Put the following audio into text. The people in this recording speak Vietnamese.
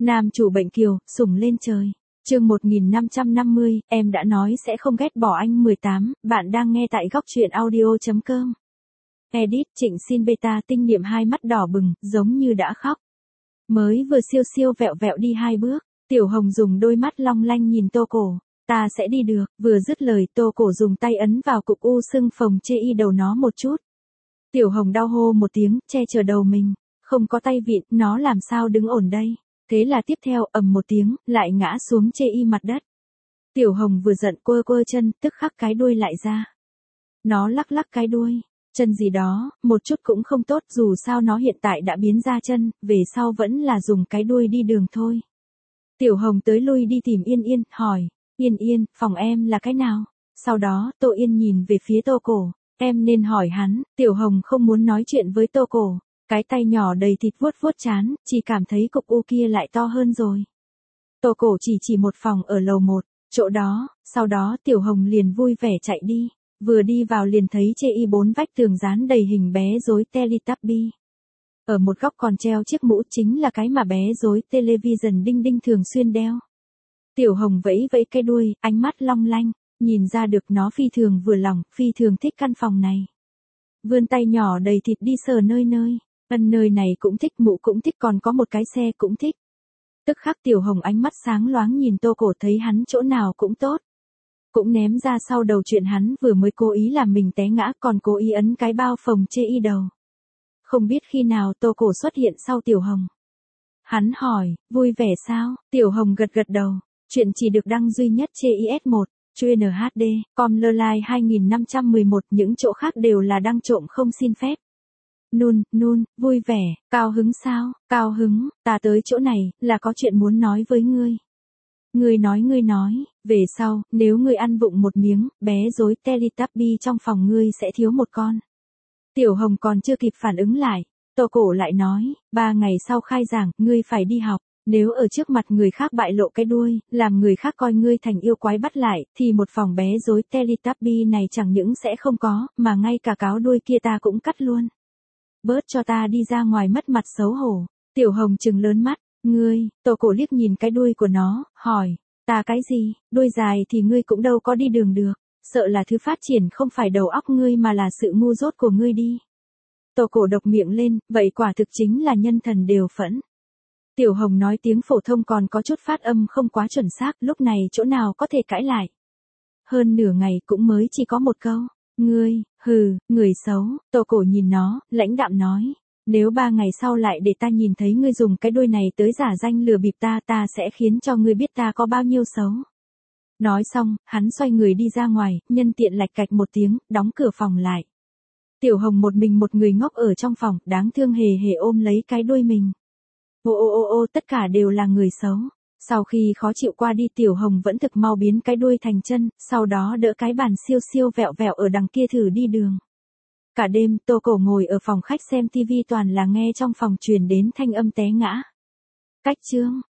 Nam chủ bệnh kiều, sủng lên trời. Chương 1550, em đã nói sẽ không ghét bỏ anh 18, bạn đang nghe tại góc truyện audio.com. Edit, Trịnh Xin Beta tinh niệm hai mắt đỏ bừng, giống như đã khóc. Mới vừa siêu siêu vẹo vẹo đi 2 bước, Tiểu Hồng dùng đôi mắt long lanh nhìn Tô Cổ. Ta sẽ đi được, vừa dứt lời Tô Cổ dùng tay ấn vào cục u sưng phồng chê y đầu nó một chút. Tiểu Hồng đau hô một tiếng, che chở đầu mình. Không có tay vịn, nó làm sao đứng ổn đây. Thế là tiếp theo, ầm một tiếng, lại ngã xuống chê y mặt đất. Tiểu Hồng vừa giận quơ quơ chân, tức khắc cái đuôi lại ra. Nó lắc lắc cái đuôi. Chân gì đó, một chút cũng không tốt, dù sao nó hiện tại đã biến ra chân, về sau vẫn là dùng cái đuôi đi đường thôi. Tiểu Hồng tới lui đi tìm Yên Yên, hỏi, Yên Yên, phòng em là cái nào? Sau đó, Tô Yên nhìn về phía Tô Cổ, em nên hỏi hắn. Tiểu Hồng không muốn nói chuyện với Tô Cổ, cái tay nhỏ đầy thịt vuốt vuốt trán, chỉ cảm thấy cục u kia lại to hơn rồi. Tô Cổ chỉ một phòng ở lầu 1, chỗ đó, sau đó Tiểu Hồng liền vui vẻ chạy đi. Vừa đi vào liền thấy chê y 4 vách tường dán đầy hình bé rối Teletubby. Ở một góc còn treo chiếc mũ, chính là cái mà bé rối Television Đinh Đinh thường xuyên đeo. Tiểu Hồng vẫy vẫy cái đuôi, ánh mắt long lanh, nhìn ra được nó phi thường vừa lòng, phi thường thích căn phòng này. Vươn tay nhỏ đầy thịt đi sờ nơi nơi, nơi này cũng thích, mũ cũng thích, còn có một cái xe cũng thích. Tức khắc Tiểu Hồng ánh mắt sáng loáng nhìn Tô Cổ, thấy hắn chỗ nào cũng tốt. Cũng ném ra sau đầu chuyện hắn vừa mới cố ý làm mình té ngã, còn cố ý ấn cái bao phồng chê y đầu. Không biết khi nào Tô Cổ xuất hiện sau Tiểu Hồng. Hắn hỏi, vui vẻ sao? Tiểu Hồng gật gật đầu. Chuyện chỉ được đăng duy nhất trên IS1, chuyên HD, com lơ lai 2511, những chỗ khác đều là đăng trộm không xin phép. Nun, vui vẻ, cao hứng sao? Cao hứng, ta tới chỗ này, là có chuyện muốn nói với ngươi. Ngươi nói, về sau, nếu ngươi ăn vụng một miếng, bé rối Teletubby trong phòng ngươi sẽ thiếu một con. Tiểu Hồng còn chưa kịp phản ứng lại, Tô Cổ lại nói, 3 ngày sau khai giảng, ngươi phải đi học, nếu ở trước mặt người khác bại lộ cái đuôi, làm người khác coi ngươi thành yêu quái bắt lại, thì một phòng bé rối Teletubby này chẳng những sẽ không có, mà ngay cả cáo đuôi kia ta cũng cắt luôn. Bớt cho ta đi ra ngoài mất mặt xấu hổ. Tiểu Hồng trừng lớn mắt, ngươi, Tô Cổ liếc nhìn cái đuôi của nó, hỏi, ta cái gì, đuôi dài thì ngươi cũng đâu có đi đường được. Sợ là thứ phát triển không phải đầu óc ngươi mà là sự ngu dốt của ngươi đi. Tô Cổ độc miệng lên, vậy quả thực chính là nhân thần đều phẫn. Tiểu Hồng nói tiếng phổ thông còn có chút phát âm không quá chuẩn xác, lúc này chỗ nào có thể cãi lại. Hơn nửa ngày cũng mới chỉ có một câu, ngươi, người xấu. Tô Cổ nhìn nó, lãnh đạm nói, nếu 3 ngày sau lại để ta nhìn thấy ngươi dùng cái đuôi này tới giả danh lừa bịp ta sẽ khiến cho ngươi biết ta có bao nhiêu xấu. Nói xong, hắn xoay người đi ra ngoài, nhân tiện lạch cạch một tiếng, đóng cửa phòng lại. Tiểu Hồng một mình một người ngốc ở trong phòng, đáng thương hề hề ôm lấy cái đuôi mình. Ô, tất cả đều là người xấu. Sau khi khó chịu qua đi, Tiểu Hồng vẫn thực mau biến cái đuôi thành chân, sau đó đỡ cái bàn siêu siêu vẹo vẹo ở đằng kia thử đi đường. Cả đêm, Tô Cổ ngồi ở phòng khách xem TV, toàn là nghe trong phòng truyền đến thanh âm té ngã. Cách chương.